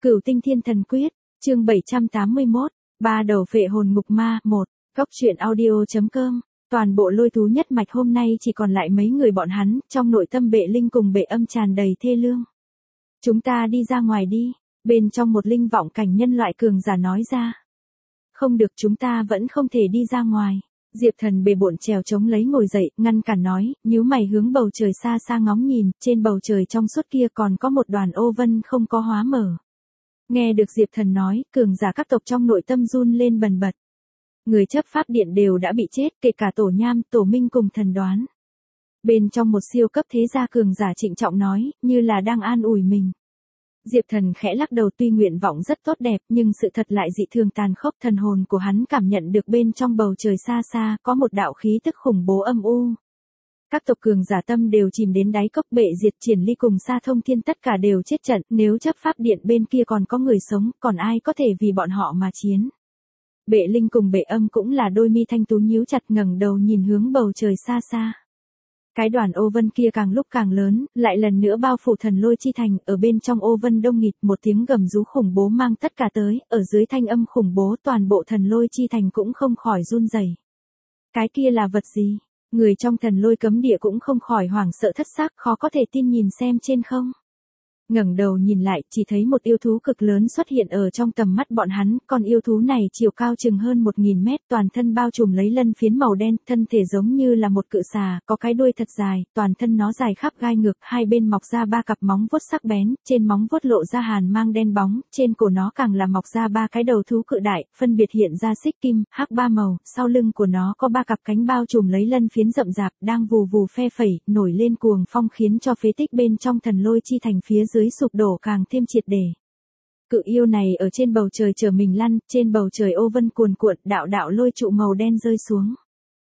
Cửu Tinh Thiên Thần Quyết, chương 781, ba đầu phệ hồn ngục ma, 1, góc truyện audio.com, toàn bộ lôi thú nhất mạch hôm nay chỉ còn lại mấy người bọn hắn, trong nội tâm Bệ Linh cùng Bệ Âm tràn đầy thê lương. Chúng ta đi ra ngoài đi, bên trong một linh vọng cảnh nhân loại cường giả nói ra. Không được, chúng ta vẫn không thể đi ra ngoài. Diệp Thần bề bộn trèo chống lấy ngồi dậy, ngăn cản nói, nhíu mày hướng bầu trời xa xa ngóng nhìn, trên bầu trời trong suốt kia còn có một đoàn ô vân không có hóa mở. Nghe được Diệp Thần nói, cường giả các tộc trong nội tâm run lên bần bật. Người chấp pháp điện đều đã bị chết, kể cả Tổ Nham, Tổ Minh cùng Thần Đoán. Bên trong một siêu cấp thế gia cường giả trịnh trọng nói, như là đang an ủi mình. Diệp Thần khẽ lắc đầu, tuy nguyện vọng rất tốt đẹp nhưng sự thật lại dị thường tàn khốc. Thần hồn của hắn cảm nhận được bên trong bầu trời xa xa có một đạo khí tức khủng bố âm u. Các tộc cường giả tâm đều chìm đến đáy cốc. Bệ Diệt, Triển Ly cùng Sa Thông Thiên tất cả đều chết trận, nếu chấp pháp điện bên kia còn có người sống, còn ai có thể vì bọn họ mà chiến. Bệ Linh cùng Bệ Âm cũng là đôi mi thanh tú nhíu chặt, ngẩng đầu nhìn hướng bầu trời xa xa. Cái đoàn ô vân kia càng lúc càng lớn, lại lần nữa bao phủ Thần Lôi Chi Thành, ở bên trong ô vân đông nghịt, một tiếng gầm rú khủng bố mang tất cả tới, ở dưới thanh âm khủng bố toàn bộ Thần Lôi Chi Thành cũng không khỏi run rẩy. Cái kia là vật gì? Người trong Thần Lôi cấm địa cũng không khỏi hoảng sợ thất xác, khó có thể tin nhìn xem trên không. Ngẩng đầu nhìn lại, chỉ thấy một yêu thú cực lớn xuất hiện ở trong tầm mắt bọn hắn, con yêu thú này chiều cao chừng hơn 1000 mét, toàn thân bao trùm lấy lân phiến màu đen, thân thể giống như là một cự xà, có cái đuôi thật dài, toàn thân nó dài khắp gai ngược, hai bên mọc ra ba cặp móng vuốt sắc bén, trên móng vuốt lộ ra hàn mang đen bóng, trên cổ nó càng là mọc ra ba cái đầu thú cự đại, phân biệt hiện ra xích kim, hắc ba màu, sau lưng của nó có ba cặp cánh bao trùm lấy lân phiến rậm rạp, đang vù vù phe phẩy, nổi lên cuồng phong khiến cho phế tích bên trong Thần Lôi Chi Thành phía dưới sụp đổ càng thêm triệt để. Cự yêu này ở trên bầu trời chờ mình lăn, trên bầu trời ô vân cuồn cuộn, đạo đạo lôi trụ màu đen rơi xuống.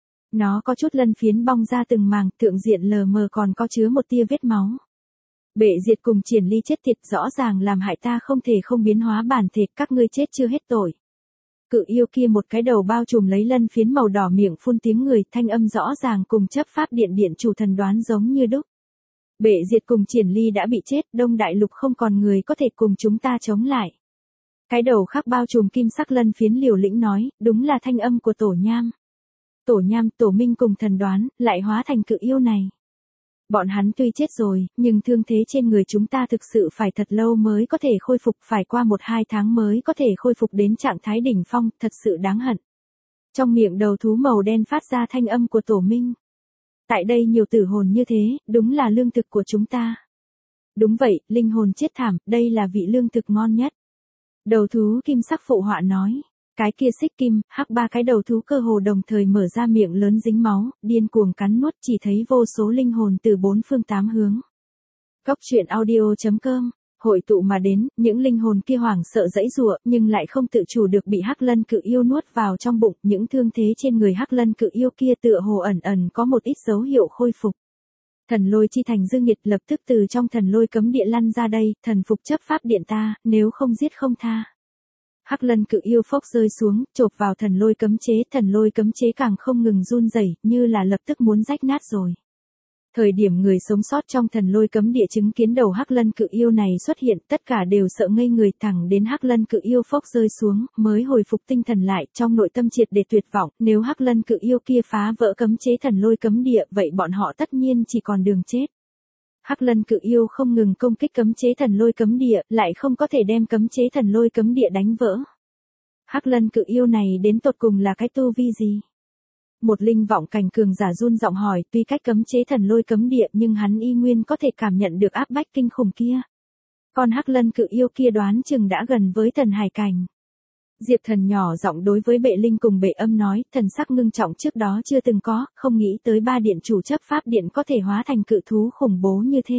Nó có chút lân phiến bong ra từng màng, thượng diện lờ mờ còn có chứa một tia vết máu. Bệ Diệt cùng Triển Ly chết tiệt, rõ ràng làm hại ta không thể không biến hóa bản thể, các ngươi chết chưa hết tội. Cự yêu kia một cái đầu bao trùm lấy lân phiến màu đỏ, miệng phun tiếng người, thanh âm rõ ràng cùng chấp pháp điện điện chủ Thần Đoán giống như đúc. Bệ Diệt cùng Triển Ly đã bị chết, Đông Đại Lục không còn người có thể cùng chúng ta chống lại. Cái đầu khác bao trùm kim sắc lân phiến liều lĩnh nói, đúng là thanh âm của Tổ Nham. Tổ Nham, Tổ Minh cùng Thần Đoán, lại hóa thành cự yêu này. Bọn hắn tuy chết rồi, nhưng thương thế trên người chúng ta thực sự phải thật lâu mới có thể khôi phục, phải qua 1-2 tháng mới có thể khôi phục đến trạng thái đỉnh phong, thật sự đáng hận. Trong miệng đầu thú màu đen phát ra thanh âm của Tổ Minh. Tại đây nhiều tử hồn như thế, đúng là lương thực của chúng ta. Đúng vậy, linh hồn chết thảm, đây là vị lương thực ngon nhất. Đầu thú kim sắc phụ họa nói. Cái kia xích kim, hắc ba cái đầu thú cơ hồ đồng thời mở ra miệng lớn dính máu, điên cuồng cắn nuốt, chỉ thấy vô số linh hồn từ 4 phương 8 hướng. Góc truyện audio.com, hội tụ mà đến, những linh hồn kia hoảng sợ giãy giụa, nhưng lại không tự chủ được bị hắc lân cự yêu nuốt vào trong bụng, những thương thế trên người hắc lân cự yêu kia tựa hồ ẩn ẩn có một ít dấu hiệu khôi phục. Thần Lôi Chi Thành dư nghiệt lập tức từ trong Thần Lôi cấm địa lăn ra đây, thần phục chấp pháp điện ta, nếu không giết không tha. Hắc lân cự yêu phốc rơi xuống, chộp vào Thần Lôi cấm chế, Thần Lôi cấm chế càng không ngừng run rẩy, như là lập tức muốn rách nát rồi. Thời điểm người sống sót trong Thần Lôi cấm địa chứng kiến đầu hắc lân cự yêu này xuất hiện, tất cả đều sợ ngây người, thẳng đến hắc lân cự yêu phốc rơi xuống, mới hồi phục tinh thần lại, trong nội tâm triệt để tuyệt vọng, nếu hắc lân cự yêu kia phá vỡ cấm chế Thần Lôi cấm địa, vậy bọn họ tất nhiên chỉ còn đường chết. Hắc lân cự yêu không ngừng công kích cấm chế Thần Lôi cấm địa, lại không có thể đem cấm chế Thần Lôi cấm địa đánh vỡ. Hắc lân cự yêu này đến tột cùng là cái tu vi gì? Một linh vọng cảnh cường giả run giọng hỏi, tuy cách cấm chế Thần Lôi cấm địa nhưng hắn y nguyên có thể cảm nhận được áp bách kinh khủng kia. Con hắc lân cự yêu kia đoán chừng đã gần với thần hải cảnh. Diệp Thần nhỏ giọng đối với Bệ Linh cùng Bệ Âm nói, thần sắc ngưng trọng trước đó chưa từng có, không nghĩ tới ba điện chủ chấp pháp điện có thể hóa thành cự thú khủng bố như thế.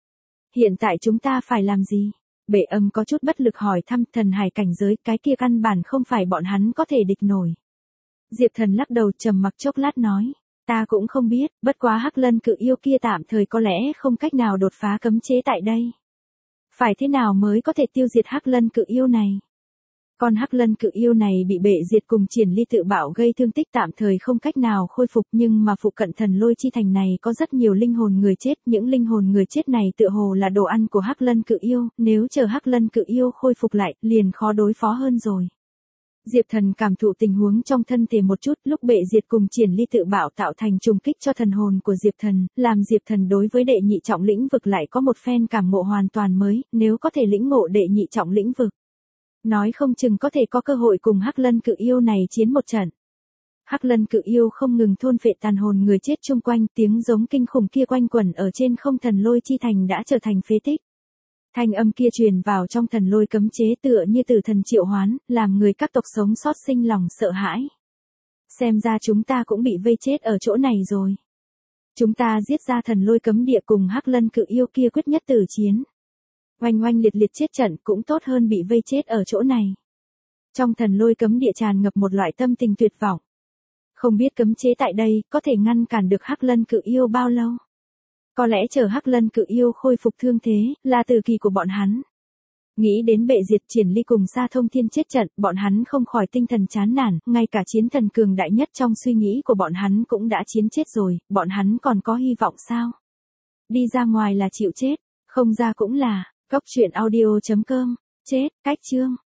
Hiện tại chúng ta phải làm gì? Bệ Âm có chút bất lực hỏi thăm, thần hải cảnh giới, cái kia căn bản không phải bọn hắn có thể địch nổi. Diệp Thần lắc đầu trầm mặc chốc lát nói, ta cũng không biết, bất quá hắc lân cự yêu kia tạm thời có lẽ không cách nào đột phá cấm chế tại đây. Phải thế nào mới có thể tiêu diệt hắc lân cự yêu này? Con Hắc Lân Cự Yêu này bị bệ diệt cùng Triển Ly tự bạo gây thương tích tạm thời không cách nào khôi phục, nhưng mà phụ cận Thần Lôi Chi Thành này có rất nhiều linh hồn người chết, những linh hồn người chết này tựa hồ là đồ ăn của Hắc Lân Cự Yêu, nếu chờ Hắc Lân Cự Yêu khôi phục lại, liền khó đối phó hơn rồi. Diệp Thần cảm thụ tình huống trong thân thể một chút, lúc bệ diệt cùng Triển Ly tự bạo tạo thành trùng kích cho thần hồn của Diệp Thần, làm Diệp Thần đối với đệ nhị trọng lĩnh vực lại có một phen cảm ngộ hoàn toàn mới, nếu có thể lĩnh ngộ đệ nhị trọng lĩnh vực, nói không chừng có thể có cơ hội cùng Hắc Lân Cự Yêu này chiến một trận. Hắc Lân Cự Yêu không ngừng thôn phệ tàn hồn người chết chung quanh, tiếng giống kinh khủng kia quanh quẩn ở trên không. Thần Lôi Chi Thành đã trở thành phế tích. Thanh âm kia truyền vào trong thần lôi cấm chế tựa như từ thần triệu hoán, làm người các tộc sống sót sinh lòng sợ hãi. Xem ra chúng ta cũng bị vây chết ở chỗ này rồi. Chúng ta giết ra thần lôi cấm địa cùng Hắc Lân Cự Yêu kia quyết nhất tử chiến. Oanh oanh liệt liệt chết trận cũng tốt hơn bị vây chết ở chỗ này. Trong thần lôi cấm địa tràn ngập một loại tâm tình tuyệt vọng. Không biết cấm chế tại đây có thể ngăn cản được Hắc Lân Cự Yêu bao lâu. Có lẽ chờ Hắc Lân Cự Yêu khôi phục thương thế, là từ kỳ của bọn hắn. Nghĩ đến bệ diệt Triển Ly cùng Sa Thông Thiên chết trận, bọn hắn không khỏi tinh thần chán nản, ngay cả chiến thần cường đại nhất trong suy nghĩ của bọn hắn cũng đã chiến chết rồi, bọn hắn còn có hy vọng sao? Đi ra ngoài là chịu chết, không ra cũng là. Cốc truyện audio.com, chết, cách chương.